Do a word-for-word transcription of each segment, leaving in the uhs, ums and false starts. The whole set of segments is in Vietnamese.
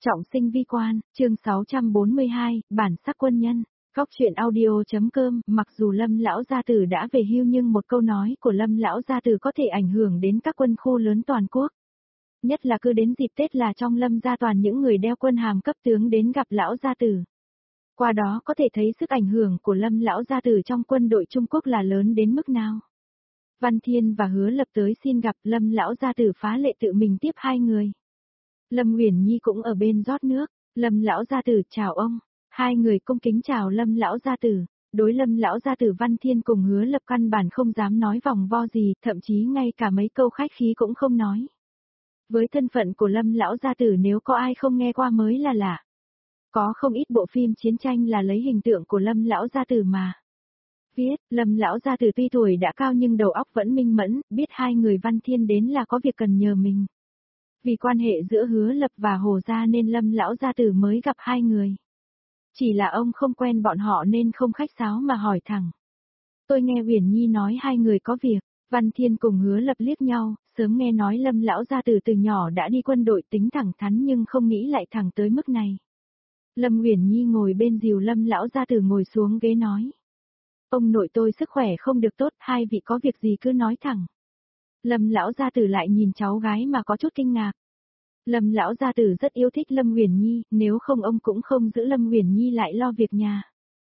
Trọng sinh vi quan, chương sáu trăm bốn mươi hai, bản sắc quân nhân. Góc truyện audio.com, mặc dù Lâm lão gia tử đã về hưu nhưng một câu nói của Lâm lão gia tử có thể ảnh hưởng đến các quân khu lớn toàn quốc. Nhất là cứ đến dịp Tết là trong Lâm gia toàn những người đeo quân hàm cấp tướng đến gặp lão gia tử. Qua đó có thể thấy sức ảnh hưởng của Lâm lão gia tử trong quân đội Trung Quốc là lớn đến mức nào. Văn Thiên và Hứa Lập tới xin gặp, Lâm lão gia tử phá lệ tự mình tiếp hai người. Lâm Uyển Nhi cũng ở bên rót nước. Lâm lão gia tử chào ông. Hai người cung kính chào Lâm lão gia tử. Đối Lâm lão gia tử, Văn Thiên cùng Hứa Lập căn bản không dám nói vòng vo gì, thậm chí ngay cả mấy câu khách khí cũng không nói. Với thân phận của Lâm lão gia tử, nếu có ai không nghe qua mới là lạ. Có không ít bộ phim chiến tranh là lấy hình tượng của Lâm lão gia tử mà viết. Lâm lão gia tử tuy tuổi đã cao nhưng đầu óc vẫn minh mẫn, biết hai người Văn Thiên đến là có việc cần nhờ mình. Vì quan hệ giữa Hứa Lập và Hồ gia nên Lâm lão gia tử mới gặp hai người. Chỉ là ông không quen bọn họ nên không khách sáo mà hỏi thẳng. Tôi nghe Uyển Nhi nói hai người có việc. Văn Thiên cùng Hứa Lập liếc nhau, sớm nghe nói Lâm lão gia tử từ nhỏ đã đi quân đội, tính thẳng thắn nhưng không nghĩ lại thẳng tới mức này. Lâm Uyển Nhi ngồi bên dìu Lâm lão gia tử ngồi xuống ghế nói. Ông nội tôi sức khỏe không được tốt, hai vị có việc gì cứ nói thẳng. Lâm lão gia tử lại nhìn cháu gái mà có chút kinh ngạc. Lâm lão gia tử rất yêu thích Lâm Uyển Nhi, nếu không ông cũng không giữ Lâm Uyển Nhi lại lo việc nhà.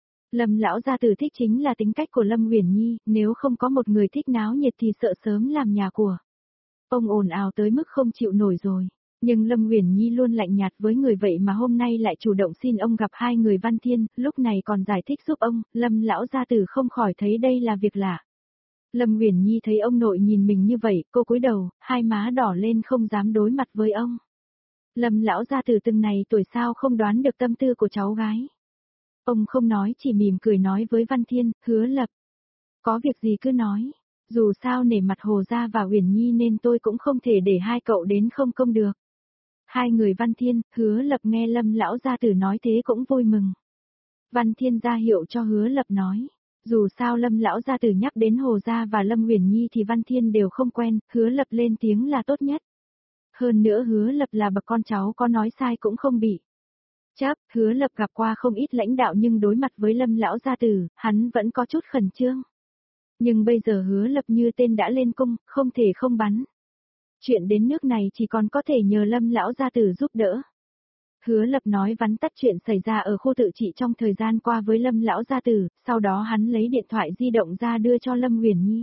Lâm lão gia tử thích chính là tính cách của Lâm Uyển Nhi, nếu không có một người thích náo nhiệt thì sợ sớm làm nhà của ông ồn ào tới mức không chịu nổi rồi. Nhưng Lâm Uyển Nhi luôn lạnh nhạt với người vậy mà hôm nay lại chủ động xin ông gặp hai người Văn Thiên, lúc này còn giải thích giúp ông, Lâm lão gia tử không khỏi thấy đây là việc lạ. Lâm Uyển Nhi thấy ông nội nhìn mình như vậy, cô cúi đầu, hai má đỏ lên không dám đối mặt với ông. Lâm lão gia tử từng này tuổi sao không đoán được tâm tư của cháu gái. Ông không nói, chỉ mỉm cười nói với Văn Thiên, Hứa Lập. Có việc gì cứ nói, dù sao nể mặt Hồ gia và Uyển Nhi nên tôi cũng không thể để hai cậu đến không công được. Hai người Văn Thiên, Hứa Lập nghe Lâm lão gia tử nói thế cũng vui mừng. Văn Thiên ra hiệu cho Hứa Lập nói. Dù sao Lâm lão gia tử nhắc đến Hồ gia và Lâm Uyển Nhi thì Văn Thiên đều không quen, Hứa Lập lên tiếng là tốt nhất. Hơn nữa Hứa Lập là bậc con cháu có nói sai cũng không bị chấp. Hứa Lập gặp qua không ít lãnh đạo nhưng đối mặt với Lâm lão gia tử, hắn vẫn có chút khẩn trương. Nhưng bây giờ Hứa Lập như tên đã lên cung, không thể không bắn. Chuyện đến nước này chỉ còn có thể nhờ Lâm lão gia tử giúp đỡ. Hứa Lập nói vắn tắt chuyện xảy ra ở khu tự trị trong thời gian qua với Lâm lão gia tử, sau đó hắn lấy điện thoại di động ra đưa cho Lâm Uyển Nhi.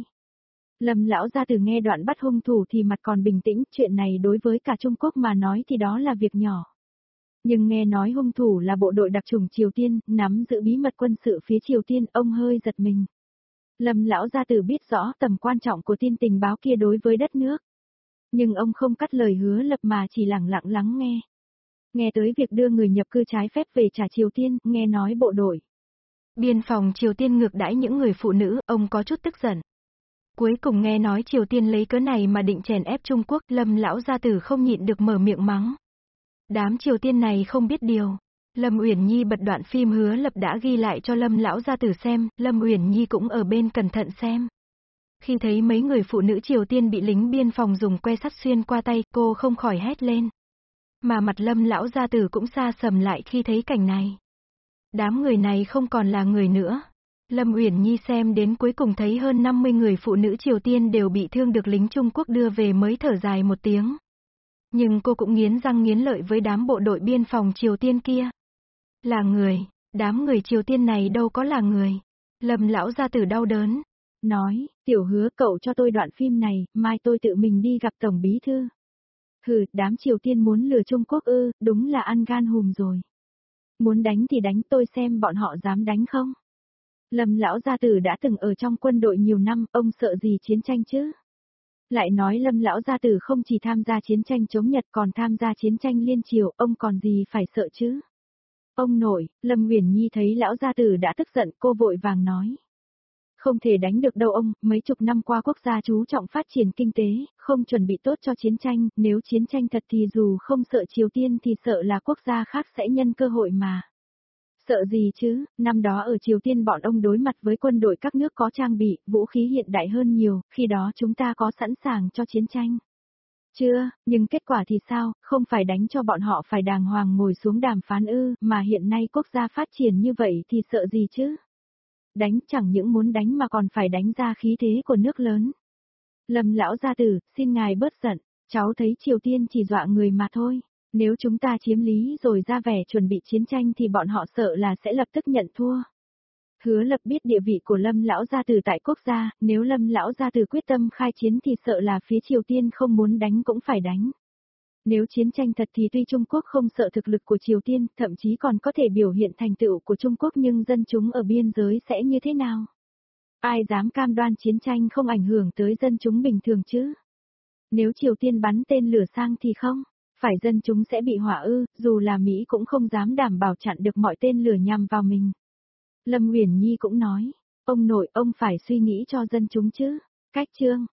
Lâm lão gia tử nghe đoạn bắt hung thủ thì mặt còn bình tĩnh, chuyện này đối với cả Trung Quốc mà nói thì đó là việc nhỏ. Nhưng nghe nói hung thủ là bộ đội đặc chủng Triều Tiên, nắm giữ bí mật quân sự phía Triều Tiên, ông hơi giật mình. Lâm lão gia tử biết rõ tầm quan trọng của tin tình báo kia đối với đất nước. Nhưng ông không cắt lời Hứa Lập mà chỉ lặng lặng lắng nghe. Nghe tới việc đưa người nhập cư trái phép về trả Triều Tiên, nghe nói bộ đội biên phòng Triều Tiên ngược đãi những người phụ nữ, ông có chút tức giận. Cuối cùng nghe nói Triều Tiên lấy cớ này mà định chèn ép Trung Quốc, Lâm lão gia tử không nhịn được mở miệng mắng. Đám Triều Tiên này không biết điều. Lâm Uyển Nhi bật đoạn phim Hứa Lập đã ghi lại cho Lâm lão gia tử xem, Lâm Uyển Nhi cũng ở bên cẩn thận xem. Khi thấy mấy người phụ nữ Triều Tiên bị lính biên phòng dùng que sắt xuyên qua tay, cô không khỏi hét lên. Mà mặt Lâm lão gia tử cũng sa sầm lại khi thấy cảnh này. Đám người này không còn là người nữa. Lâm Uyển Nhi xem đến cuối cùng thấy hơn năm mươi người phụ nữ Triều Tiên đều bị thương được lính Trung Quốc đưa về mới thở dài một tiếng. Nhưng cô cũng nghiến răng nghiến lợi với đám bộ đội biên phòng Triều Tiên kia. Là người, đám người Triều Tiên này đâu có là người. Lâm lão gia tử đau đớn. Nói, Tiểu Hứa cậu cho tôi đoạn phim này, mai tôi tự mình đi gặp Tổng Bí Thư. Hừ, đám Triều Tiên muốn lừa Trung Quốc ư, đúng là ăn gan hùm rồi. Muốn đánh thì đánh, tôi xem bọn họ dám đánh không. Lâm lão gia tử đã từng ở trong quân đội nhiều năm, ông sợ gì chiến tranh chứ? Lại nói Lâm lão gia tử không chỉ tham gia chiến tranh chống Nhật còn tham gia chiến tranh liên triều, ông còn gì phải sợ chứ? Ông nội, Lâm Uyển Nhi thấy lão gia tử đã tức giận, cô vội vàng nói. Không thể đánh được đâu ông, mấy chục năm qua quốc gia chú trọng phát triển kinh tế, không chuẩn bị tốt cho chiến tranh, nếu chiến tranh thật thì dù không sợ Triều Tiên thì sợ là quốc gia khác sẽ nhân cơ hội mà. Sợ gì chứ, năm đó ở Triều Tiên bọn ông đối mặt với quân đội các nước có trang bị, vũ khí hiện đại hơn nhiều, khi đó chúng ta có sẵn sàng cho chiến tranh. Chưa, nhưng kết quả thì sao, không phải đánh cho bọn họ phải đàng hoàng ngồi xuống đàm phán ư, mà hiện nay quốc gia phát triển như vậy thì sợ gì chứ? Đánh chẳng những muốn đánh mà còn phải đánh ra khí thế của nước lớn. Lâm lão gia tử, xin ngài bớt giận, cháu thấy Triều Tiên chỉ dọa người mà thôi. Nếu chúng ta chiếm lý rồi ra vẻ chuẩn bị chiến tranh thì bọn họ sợ là sẽ lập tức nhận thua. Hứa Lập biết địa vị của Lâm lão gia tử tại quốc gia, nếu Lâm lão gia tử quyết tâm khai chiến thì sợ là phía Triều Tiên không muốn đánh cũng phải đánh. Nếu chiến tranh thật thì tuy Trung Quốc không sợ thực lực của Triều Tiên, thậm chí còn có thể biểu hiện thành tựu của Trung Quốc, nhưng dân chúng ở biên giới sẽ như thế nào? Ai dám cam đoan chiến tranh không ảnh hưởng tới dân chúng bình thường chứ? Nếu Triều Tiên bắn tên lửa sang thì không, phải dân chúng sẽ bị hỏa ư, dù là Mỹ cũng không dám đảm bảo chặn được mọi tên lửa nhằm vào mình. Lâm Uyển Nhi cũng nói, ông nội ông phải suy nghĩ cho dân chúng chứ. Cách chương